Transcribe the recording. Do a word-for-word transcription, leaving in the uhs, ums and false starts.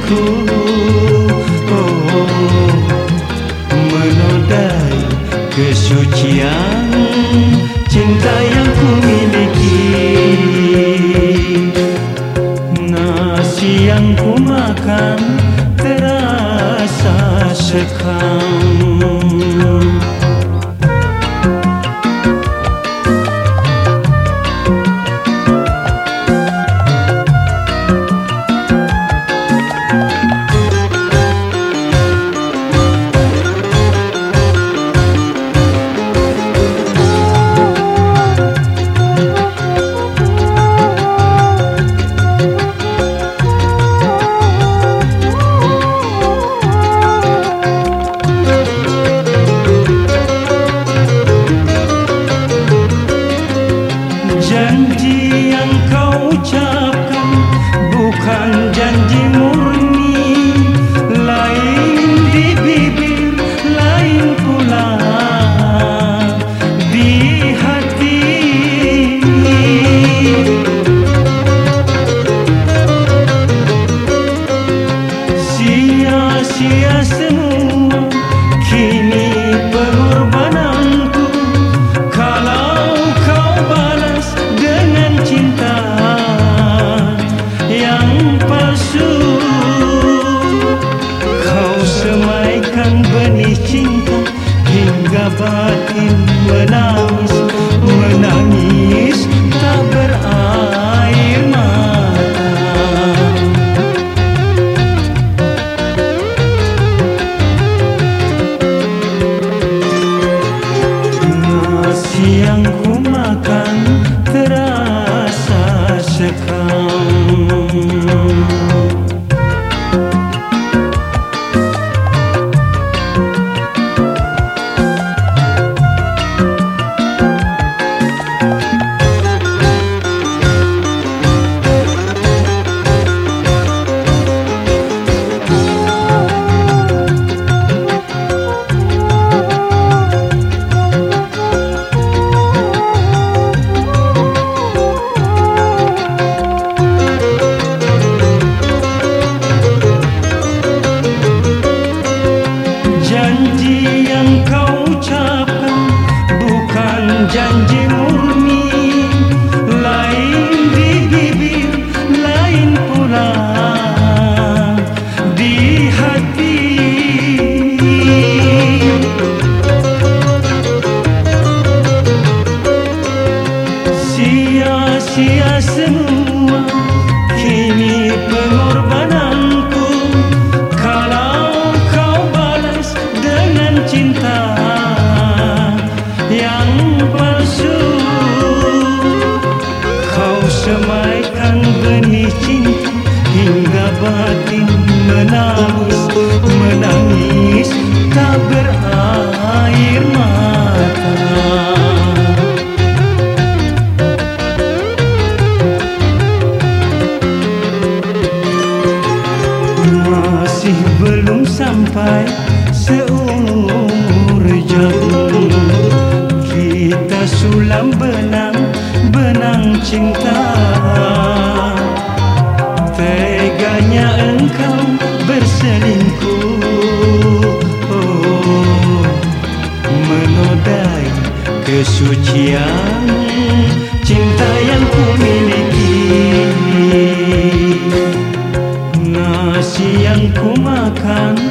berselingkuh, oh, menodai kesucian cinta yang ku miliki. Nasi yang ku makan terasa sekam. Janji yang kau ucapkan bukan janji murni, lain di bibir, lain pula di hati. Sia-sia semua kini pengorbananku, kalau kau balas dengan cinta yang palsu. Kau semaikan benih cinta hingga batin menangis, menangis tak berair mata. Nasi yang ku makan terasa sekam. Janji yang kau ucapkan bukan janji murni, lain di bibir, lain pula di hati. Sia-sia semua kini pengorbananku, kalau kau balas dengan cinta yang palsu. Kau semaikan benih cinta hingga batin menangis, menangis tak berair mata. Masih belum sampai seumur jagung, kita sulam benang, benang cinta. Teganya engkau berselingkuh, oh, menodai kesucian cinta yang ku miliki. Nasi yang ku makan